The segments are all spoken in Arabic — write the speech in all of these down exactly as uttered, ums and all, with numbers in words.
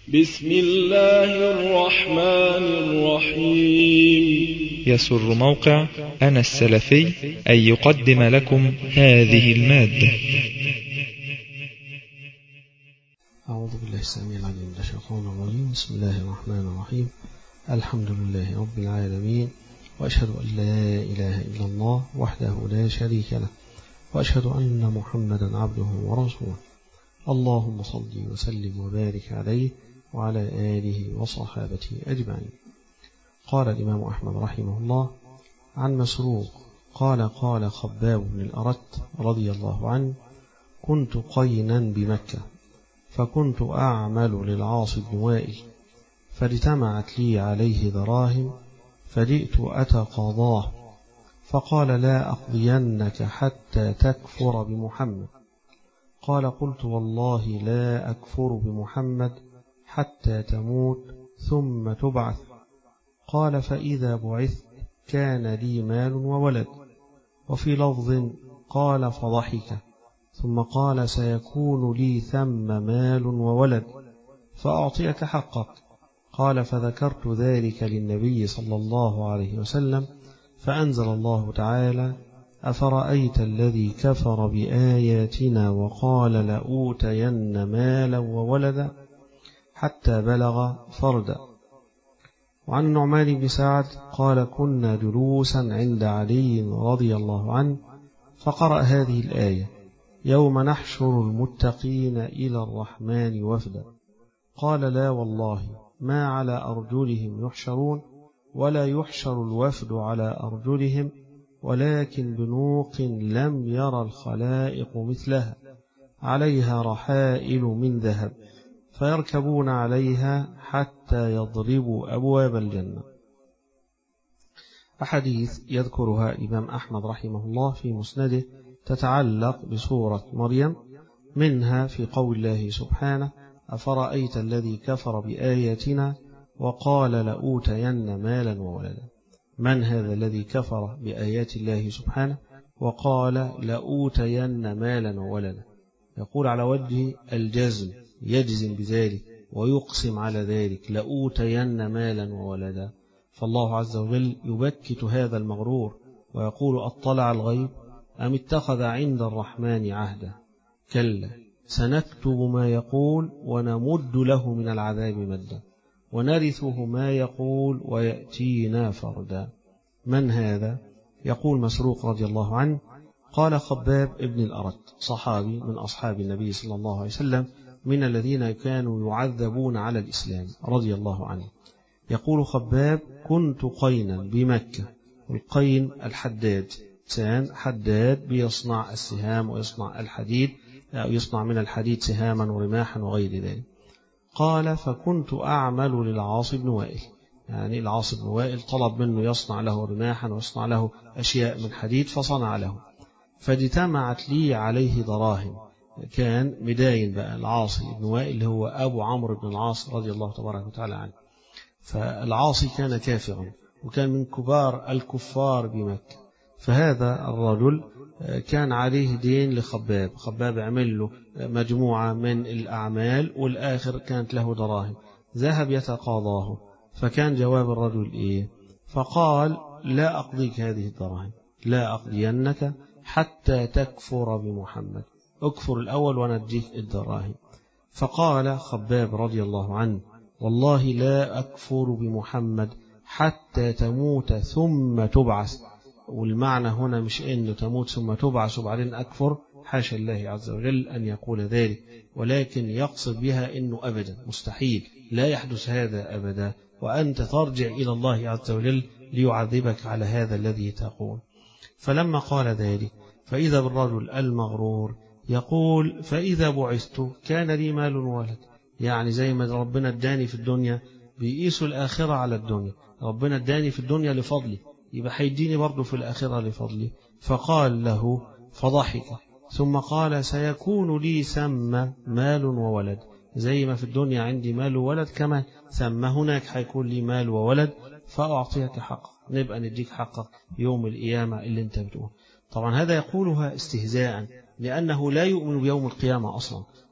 بسم الله الرحمن الرحيم. يسر موقع أنا السلفي أن يقدم لكم هذه المادة. أعوذ بالله السميع العليم من الشيطان الرجيم. بسم الله الرحمن الرحيم. الحمد لله رب العالمين، وأشهد أن لا إله إلا الله وحده لا شريك له، وأشهد أن محمدا عبده ورسوله. اللهم صل وسلم وبارك عليه وعلى آله وصحابته أجمعين. قال الإمام أحمد رحمه الله عن مسروق قال قال خباب بن الأرت رضي الله عنه: كنت قينا بمكة، فكنت أعمل للعاص بن وائل، فاجتمعت لي عليه دراهم، فجئت أتقاضاه، فقال: لا أقضينك حتى تكفر بمحمد. قال: قلت: والله لا أكفر بمحمد حتى تموت ثم تبعث. قال: فإذا بعثت كان لي مال وولد. وفي لفظ قال: فضحك، ثم قال: سيكون لي ثم مال وولد فأعطيك حقك. قال: فذكرت ذلك للنبي صلى الله عليه وسلم، فأنزل الله تعالى: أفرأيت الذي كفر بآياتنا وقال لأوتين مالا وولدا، حتى بلغ فردا. وعن النعمان بن سعد قال: كنا جلوسا عند علي رضي الله عنه، فقرأ هذه الآية: يوم نحشر المتقين إلى الرحمن وفدا. قال: لا والله ما على أرجلهم يحشرون، ولا يحشر الوفد على أرجلهم، ولكن بنوق لم ير الخلائق مثلها، عليها رحائل من ذهب، فيركبون عليها حتى يضربوا أبواب الجنة. أحاديث يذكرها الإمام أحمد رحمه الله في مسنده تتعلق بسورة مريم، منها في قول الله سبحانه: أفرأيت الذي كفر بآياتنا وقال لأوتين مالا وولدا. من هذا الذي كفر بآيات الله سبحانه وقال لأوتين مالا وولدا؟ يقول على وجه الجزم، يجزم بذلك ويقسم على ذلك: لأوتين مالا وولدا. فالله عز وجل يبكت هذا المغرور ويقول: أطلع الغيب أم اتخذ عند الرحمن عهدا. كلا سنكتب ما يقول ونمد له من العذاب مدا، ونرثه ما يقول ويأتينا فردا. من هذا؟ يقول مسروق رضي الله عنه: قال خباب ابن الأرت، صحابي من أصحاب النبي صلى الله عليه وسلم، من الذين كانوا يعذبون على الإسلام رضي الله عنه. يقول خباب: كنت قينا بمكة. القين الحداد، إنسان حداد بيصنع السهام ويصنع الحديد، يصنع من الحديد سهاما ورماحا وغير ذلك. قال: فكنت أعمل للعاص بن وائل، يعني العاص بن وائل طلب منه يصنع له رماحا ويصنع له أشياء من حديد، فصنع له. فاجتمعت لي عليه دراهم، كان مداين بقى العاص بن وائل اللي هو أبو عمرو بن العاص رضي الله تبارك وتعالى عنه. فالعاص كان كافرا وكان من كبار الكفار بمكة، فهذا الرجل كان عليه دين لخباب. خباب عمل له مجموعة من الأعمال والآخر كانت له دراهم، ذهب يتقاضاه. فكان جواب الرجل إيه؟ فقال: لا أقضيك هذه الدراهم، لا أقضينك حتى تكفر بمحمد، أكفر الأول ونديك الدراهم. فقال خباب رضي الله عنه: والله لا أكفر بمحمد حتى تموت ثم تبعث. والمعنى هنا مش إنه تموت ثم تبعث وبعدين أكفر، حاشا الله عز وجل أن يقول ذلك، ولكن يقصد بها إنه أبدا مستحيل، لا يحدث هذا أبدا، وأنت ترجع إلى الله عز وجل ليعذبك على هذا الذي تقول. فلما قال ذلك فإذا بالرجل المغرور يقول: فإذا بعثت كان لي مال وولد. يعني زي ما ربنا اداني في الدنيا بيقيسوا الآخرة على الدنيا، ربنا اداني في الدنيا لفضلي، يبقى هيديني برضه في الآخرة لفضلي. فقال له فضحك، ثم قال: سيكون لي ثم مال وولد، زي ما في الدنيا عندي مال وولد كمان ثم هناك هيكون لي مال وولد، فأعطيك حقك، نبقى نديك حقك يوم القيامة اللي انت بتقول. طبعا هذا يقولها استهزاء، لأنه لا يؤمن بيوم القيامة أصلا.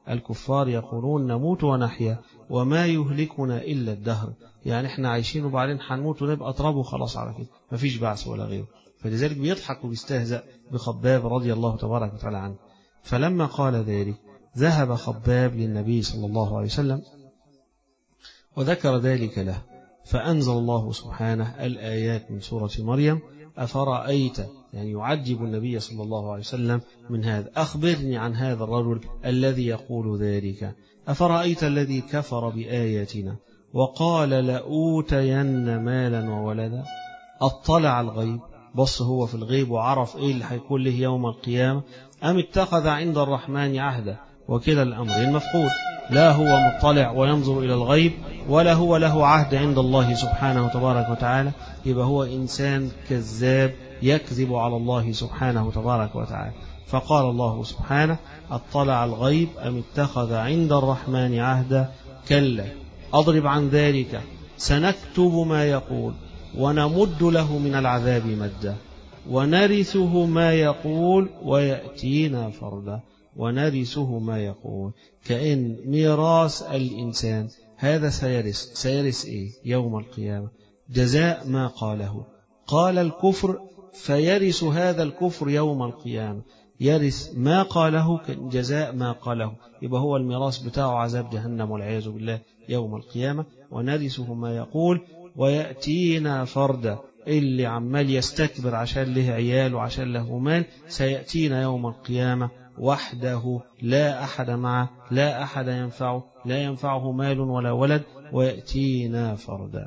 الكفار يقولون نموت ونحيا وما يهلكنا إلا الدهر، يعني احنا عايشين وبعدين هنموت ونبقى تراب وخلاص على كده، مفيش بعث ولا غيره. فلذلك بيضحك وبيستهزأ بخباب رضي الله تبارك وتعالى عنه. فلما قال ذلك ذهب خباب للنبي صلى الله عليه وسلم وذكر ذلك له، فأنزل الله سبحانه الآيات من سورة مريم: أفرأيت، يعني يعجب النبي صلى الله عليه وسلم من هذا، أخبرني عن هذا الرجل الذي يقول ذلك، أفرأيت الذي كفر بآياتنا وقال لأوتين مالا وولدا، أطلع الغيب، بص هو في الغيب وعرف إيه اللي هيكون له يوم القيامة، أم اتخذ عند الرحمن عهدا، وكلا الأمرين مفقود، لا هو مطلع وينظر إلى الغيب ولا هو له عهد عند الله سبحانه وتبارك وتعالى، يبقى هو إنسان كذاب يكذب على الله سبحانه وتبارك وتعالى. فقال الله سبحانه: أطلع الغيب أم اتخذ عند الرحمن عهدا، كلا أضرب عن ذلك، سنكتب ما يقول ونمد له من العذاب مدا ونرثه ما يقول ويأتينا فردا. ونرثه ما يقول، كأن ميراث الإنسان هذا سيرث سيرث إيه يوم القيامة؟ جزاء ما قاله. قال الكفر فيرث هذا الكفر يوم القيامة، يرث ما قاله جزاء ما قاله، يبقى هو الميراث بتاعه عذاب جهنم والعياذ بالله يوم القيامة. ونرثه ما يقول ويأتينا فردا، اللي عمال يستكبر عشان له عيال وعشان له مال سيأتينا يوم القيامة وحده، لا أحد معه، لا أحد ينفعه، لا ينفعه مال ولا ولد، ويأتينا فردا.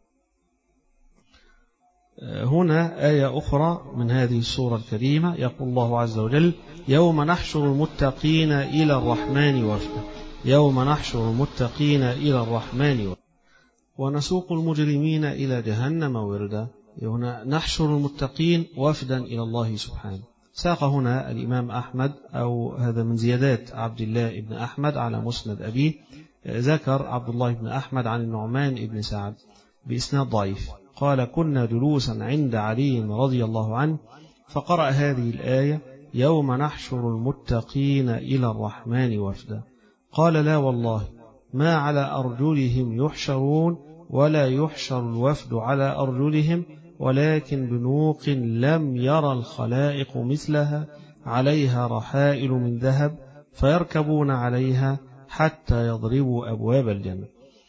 هنا آية أخرى من هذه السورة الكريمة، يقول الله عز وجل: يوم نحشر المتقين إلى الرحمن وفدا، يوم نحشر المتقين إلى الرحمن وفدا ونسوق المجرمين إلى جهنم وردا. هنا نحشر المتقين وفدا إلى الله سبحانه. ساق هنا الإمام أحمد، أو هذا من زيادات عبد الله بن أحمد على مسند أبيه، ذكر عبد الله بن أحمد عن النعمان بن سعد بإسناد ضعيف، قال: كنا جلوسا عند علي رضي الله عنه فقرأ هذه الآية: يوم نحشر المتقين إلى الرحمن وفدا. قال: لا والله ما على أرجلهم يحشرون، ولا يحشر الوفد على أرجلهم، ولكن بنوق لم يرى الخلائق مثلها، عليها رحائل من ذهب فيركبون عليها حتى يضربوا أبواب الجنة.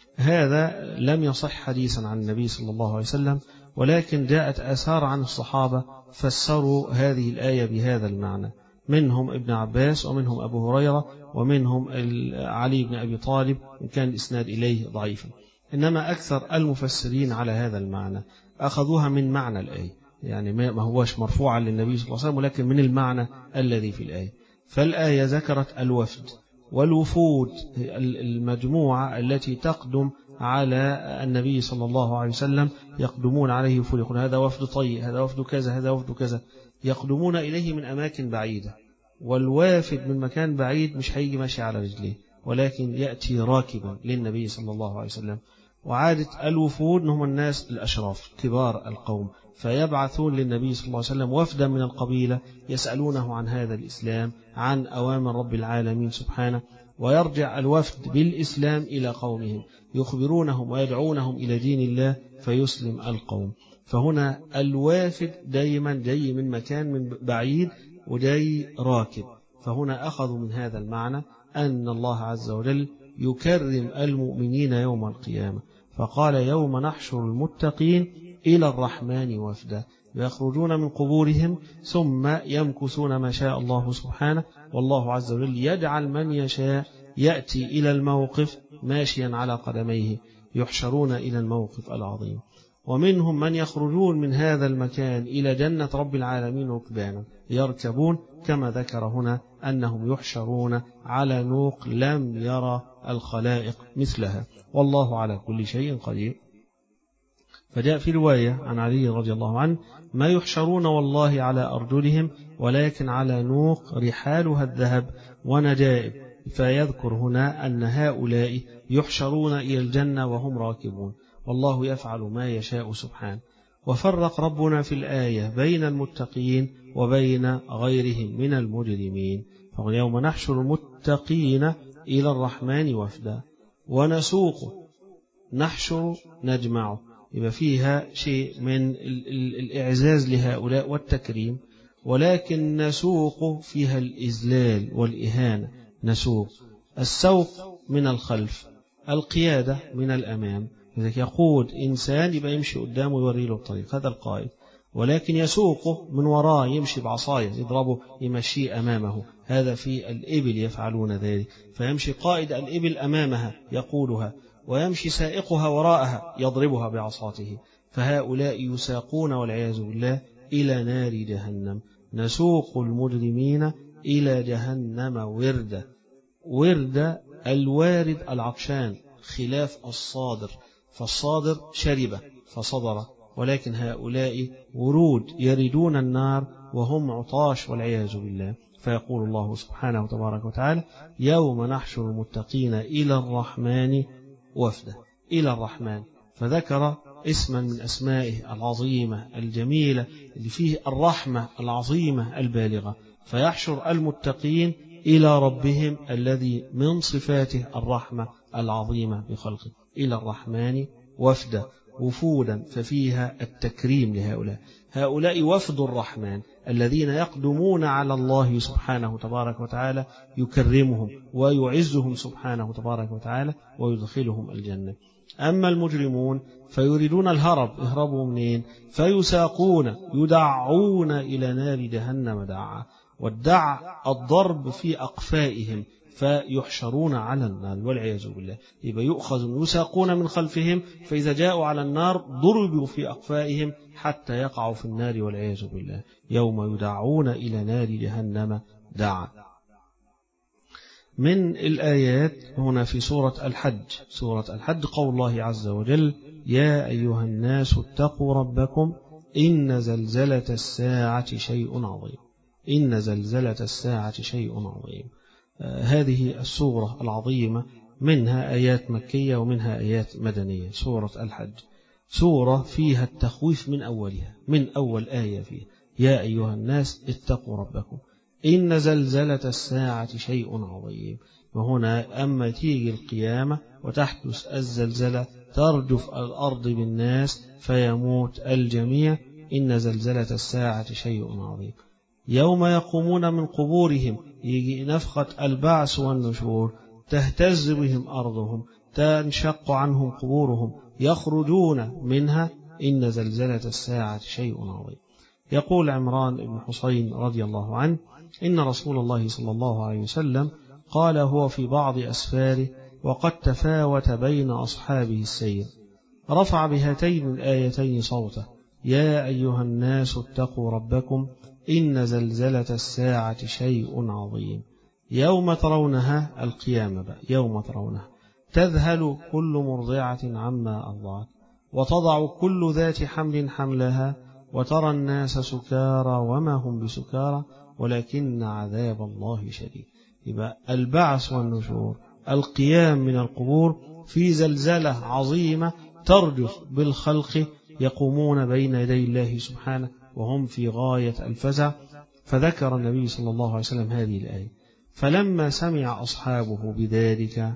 هذا لم يصح حديثا عن النبي صلى الله عليه وسلم، ولكن جاءت آثار عن الصحابة فسروا هذه الآية بهذا المعنى، منهم ابن عباس ومنهم أبو هريرة ومنهم علي بن أبي طالب، إن كان الإسناد إليه ضعيفا. إنما أكثر المفسرين على هذا المعنى أخذوها من معنى الآية، يعني ما هوش مرفوعا للنبي صلى الله عليه وسلم، ولكن من المعنى الذي في الآية. فالآية ذكرت الوفد والوفود، المجموعة التي تقدم على النبي صلى الله عليه وسلم، يقدمون عليه وفود، يقول هذا وفد طي، هذا وفد كذا، هذا وفد كذا، يقدمون إليه من أماكن بعيدة. والوافد من مكان بعيد مش هيجي ماشي على رجليه، ولكن يأتي راكبا للنبي صلى الله عليه وسلم. وعادة الوفود هم الناس الأشراف كبار القوم، فيبعثون للنبي صلى الله عليه وسلم وفدا من القبيلة يسألونه عن هذا الإسلام، عن أوامر رب العالمين سبحانه، ويرجع الوفد بالإسلام إلى قومهم يخبرونهم ويدعونهم إلى دين الله فيسلم القوم. فهنا الوافد دايما جاي من مكان من بعيد وجاي راكب، فهنا أخذوا من هذا المعنى أن الله عز وجل يكرم المؤمنين يوم القيامة، فقال: يوم نحشر المتقين إلى الرحمن وفدا، يخرجون من قبورهم ثم يمكثون ما شاء الله سبحانه، والله عز وجل يجعل من يشاء يأتي إلى الموقف ماشيا على قدميه، يحشرون إلى الموقف العظيم. ومنهم من يخرجون من هذا المكان إلى جنة رب العالمين ركبانا يركبون، كما ذكر هنا أنهم يحشرون على نوق لم يرى الخلائق مثلها، والله على كل شيء قدير. فجاء في رواية عن علي رضي الله عنه: ما يحشرون والله على أرجلهم، ولكن على نوق رحالها الذهب ونجائب. فيذكر هنا أن هؤلاء يحشرون إلى الجنة وهم راكبون، والله يفعل ما يشاء سبحانه. وفرق ربنا في الآية بين المتقين وبين غيرهم من المجرمين، فيوم نحشر المتقين إلى الرحمن وفدا، ونسوق نحشر نجمع، يبقى فيها شيء من الإعزاز لهؤلاء والتكريم، ولكن نسوق فيها الإذلال والإهانة. نسوق السوق من الخلف، القيادة من الأمام. إذا يقود إنسان يبقى يمشي قدامه ويوري له الطريق، هذا القائد. ولكن يسوقه من وراء، يمشي بعصايه يضربه يمشيه أمامه، هذا في الإبل يفعلون ذلك. فيمشي قائد الإبل أمامها يقودها، ويمشي سائقها وراءها يضربها بعصاته. فهؤلاء يساقون والعياذ بالله إلى نار جهنم. نسوق المجرمين إلى جهنم وردا. ورد الوارد العطشان خلاف الصادر، فالصادر شرب فصدر، ولكن هؤلاء ورود يردون النار وهم عطاش والعياذ بالله. فيقول الله سبحانه وتبارك وتعالى: يوم نحشر المتقين إلى الرحمن وفدا. إلى الرحمن، فذكر اسما من أسمائه العظيمة الجميلة اللي فيه الرحمة العظيمة البالغة. فيحشر المتقين إلى ربهم الذي من صفاته الرحمة العظيمة بخلقه. إلى الرحمن وفدا، وفودا، ففيها التكريم لهؤلاء. هؤلاء وفد الرحمن الذين يقدمون على الله سبحانه تبارك وتعالى، يكرمهم ويعزهم سبحانه تبارك وتعالى ويدخلهم الجنة. أما المجرمون فيريدون الهرب، اهربوا منين؟ فيساقون يدعون إلى نار جهنم دعا. والدع الضرب في أقفائهم، فيحشرون على النار والعياذ بالله. يبقى يؤخذ يساقون من خلفهم، فإذا جاءوا على النار ضربوا في أقفائهم حتى يقعوا في النار والعياذ بالله. يوم يدعون إلى نار جهنم دعا. من الآيات هنا في سورة الحج، سورة الحج قول الله عز وجل: يا أيها الناس اتقوا ربكم إن زلزلة الساعة شيء عظيم. إن زلزلة الساعة شيء عظيم. آه هذه السورة العظيمة منها آيات مكية ومنها آيات مدنية. سورة الحج سورة فيها التخويف من أولها، من أول آية فيها: يا أيها الناس اتقوا ربكم إن زلزلة الساعة شيء عظيم. وهنا أما تيجي القيامة وتحدث الزلزلة ترجف الأرض بالناس فيموت الجميع، إن زلزلة الساعة شيء عظيم. يوم يقومون من قبورهم، يجي نفخة البعث والنشور، تهتز بهم أرضهم، تنشق عنهم قبورهم، يخرجون منها، إن زلزلة الساعة شيء عظيم. يقول عمران بن حسين رضي الله عنه: إن رسول الله صلى الله عليه وسلم قال هو في بعض أسفاره وقد تفاوت بين أصحابه السير، رفع بهاتين الآيتين صوته: يا أيها الناس اتقوا ربكم إن زلزلة الساعة شيء عظيم. يوم ترونها، القيامة بقى، يوم ترونها تذهل كل مرضعة عما أرضعت وتضع كل ذات حمل حملها وترى الناس سكارى وما هم بسكارى ولكن عذاب الله شديد. يبقى البعث والنشور، القيام من القبور في زلزلة عظيمة ترجف بالخلق، يقومون بين يدي الله سبحانه وهم في غاية الفزع. فذكر النبي صلى الله عليه وسلم هذه الآية: فلما سمع أصحابه بذلك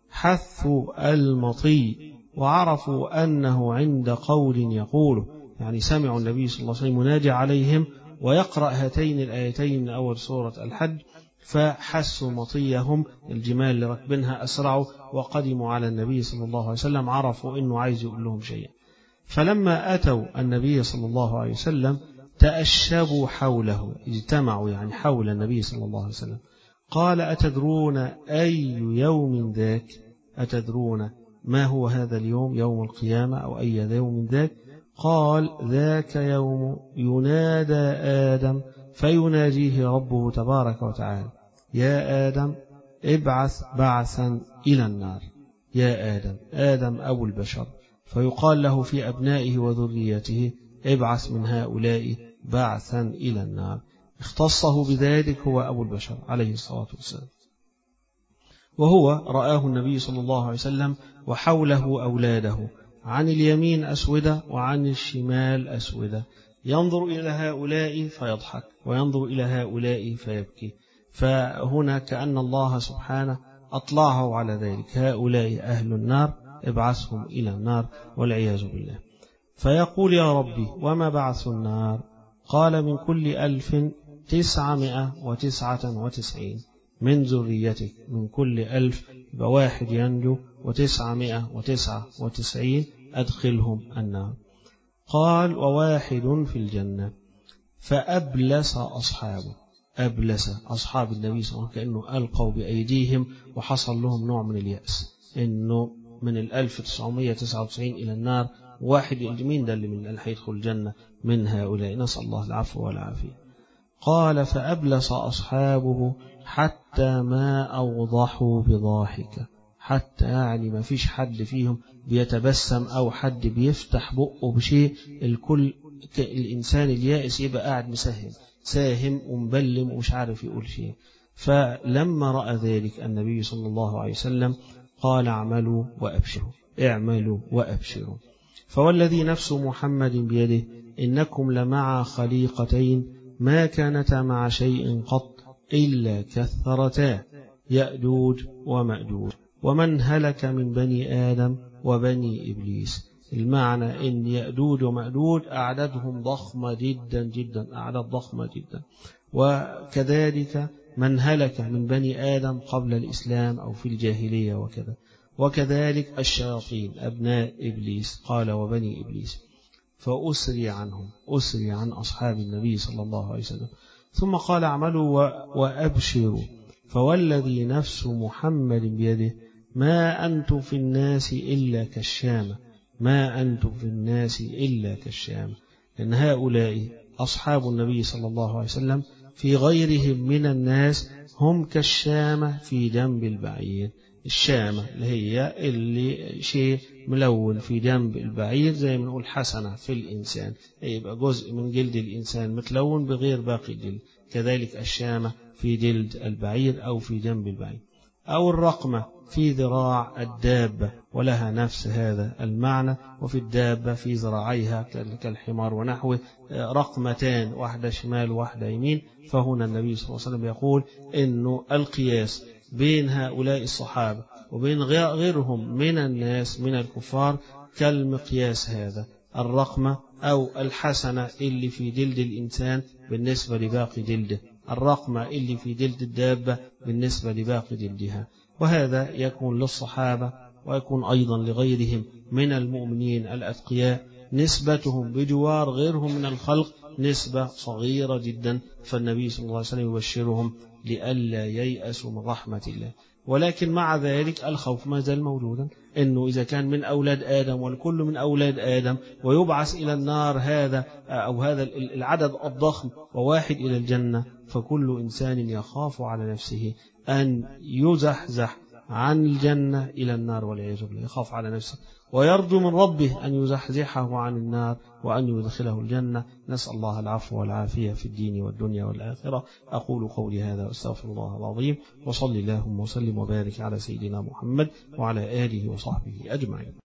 حثوا المطي وعرفوا أنه عند قول يقوله. يعني سمعوا النبي صلى الله عليه وسلم مناجي عليهم ويقرأ هاتين الآيتين من أول سورة الحج، فحسوا مطيهم، الجمال اللي ركبنها أسرعوا وقدموا على النبي صلى الله عليه وسلم، عرفوا أنه عايز يقول لهم شيئا. فلما أتوا النبي صلى الله عليه وسلم تأشبوا حوله، اجتمعوا يعني حول النبي صلى الله عليه وسلم. قال: أتدرون أي يوم ذاك؟ أتدرون ما هو هذا اليوم، يوم القيامة أو أي يوم ذاك؟ قال: ذاك يوم ينادى آدم فيناجيه ربه تبارك وتعالى: يا آدم ابعث بعثا إلى النار. يا آدم، آدم أبو البشر، فيقال له في أبنائه وذريته: ابعث من هؤلاء بعثا إلى النار. اختصه بذلك هو أبو البشر عليه الصلاة والسلام. وهو رآه النبي صلى الله عليه وسلم وحوله أولاده، عن اليمين أسودة وعن الشمال أسودة، ينظر إلى هؤلاء فيضحك وينظر إلى هؤلاء فيبكي. فهنا كأن الله سبحانه أطلعه على ذلك، هؤلاء أهل النار ابعثهم إلى النار والعياذ بالله. فيقول يا ربي وما بعث النار؟ قال من كل ألف تسعمائة وتسعة وتسعين من ذريتك، من كل ألف بواحد ينجو وتسعمائة وتسعة وتسعين أدخلهم النار. قال وواحد في الجنة. فأبلس أصحابه، أبلس أصحاب النبي صلى الله عليه وسلم كأنه ألقوا بأيديهم وحصل لهم نوع من اليأس، إنه من الألف تسعمائة وتسعة وتسعين إلى النار واحد مين ده اللي من اللي هيدخل الجنة من هؤلاء؟ نسأل الله العفو والعافية. قال فأبلس أصحابه حتى ما أوضحوا بضاحكة، حتى يعني ما فيش حد فيهم بيتبسم أو حد بيفتح بقه بشيء، الكل الإنسان اليائس يبقى قاعد مسهم ساهم ومبلم ومش عارف يقول شيء. فلما رأى ذلك النبي صلى الله عليه وسلم قال اعملوا وأبشروا، اعملوا وأبشروا. فوالذي نفس محمد بيده إنكم لمع خليقتين ما كانتا مع شيء قط إلا كثرتا، يأجوج ومأجوج، ومن هلك من بني آدم وبني إبليس. المعنى إن يأجوج ومأجوج أعدادهم ضخمة جدا جدا، أعداد ضخمة جدا، وكذلك من هلك من بني آدم قبل الإسلام أو في الجاهلية وكذا، وكذلك الشياطين أبناء إبليس، قال وبني إبليس. فأسري عنهم، أسري عن أصحاب النبي صلى الله عليه وسلم. ثم قال اعملوا وأبشروا. فوالذي نفس محمد بيده ما أنتم في الناس إلا كالشامة، ما أنتم في الناس إلا كالشامة. لأن هؤلاء أصحاب النبي صلى الله عليه وسلم في غيرهم من الناس هم كالشامة في جنب البعير. الشامة اللي هي اللي شيء ملون في جنب البعير، زي ما نقول حسنة في الإنسان، يبقى جزء من جلد الإنسان متلون بغير باقي الجلد، كذلك الشامة في جلد البعير أو في جنب البعير. أو الرقمة في ذراع الدابة ولها نفس هذا المعنى، وفي الدابة في ذراعيها كالحمار ونحوه رقمتان، واحدة شمال واحدة يمين. فهنا النبي صلى الله عليه وسلم يقول إنه القياس بين هؤلاء الصحابة وبين غيرهم من الناس من الكفار كالمقياس هذا، الرقمة أو الحسنة اللي في جلد الإنسان بالنسبة لباقي جلده، الرقمة اللي في جلد الدابة بالنسبة لباقي جلدها. وهذا يكون للصحابة ويكون أيضا لغيرهم من المؤمنين الأتقياء، نسبتهم بجوار غيرهم من الخلق نسبة صغيرة جدا. فالنبي صلى الله عليه وسلم يبشرهم لئلا ييأسوا من رحمة الله. ولكن مع ذلك الخوف ما زال موجودا، إنه إذا كان من أولاد آدم والكل من أولاد آدم ويبعث إلى النار هذا أو هذا العدد الضخم وواحد إلى الجنة، فكل إنسان يخاف على نفسه أن يزحزح عن الجنة إلى النار والعياذ بالله، يخاف على نفسه ويرجو من ربه أن يزحزحه عن النار وأن يدخله الجنة. نسأل الله العفو والعافية في الدين والدنيا والآخرة. أقول قولي هذا واستغفر الله العظيم، وصلي اللهم وسلم وبارك على سيدنا محمد وعلى آله وصحبه أجمعين.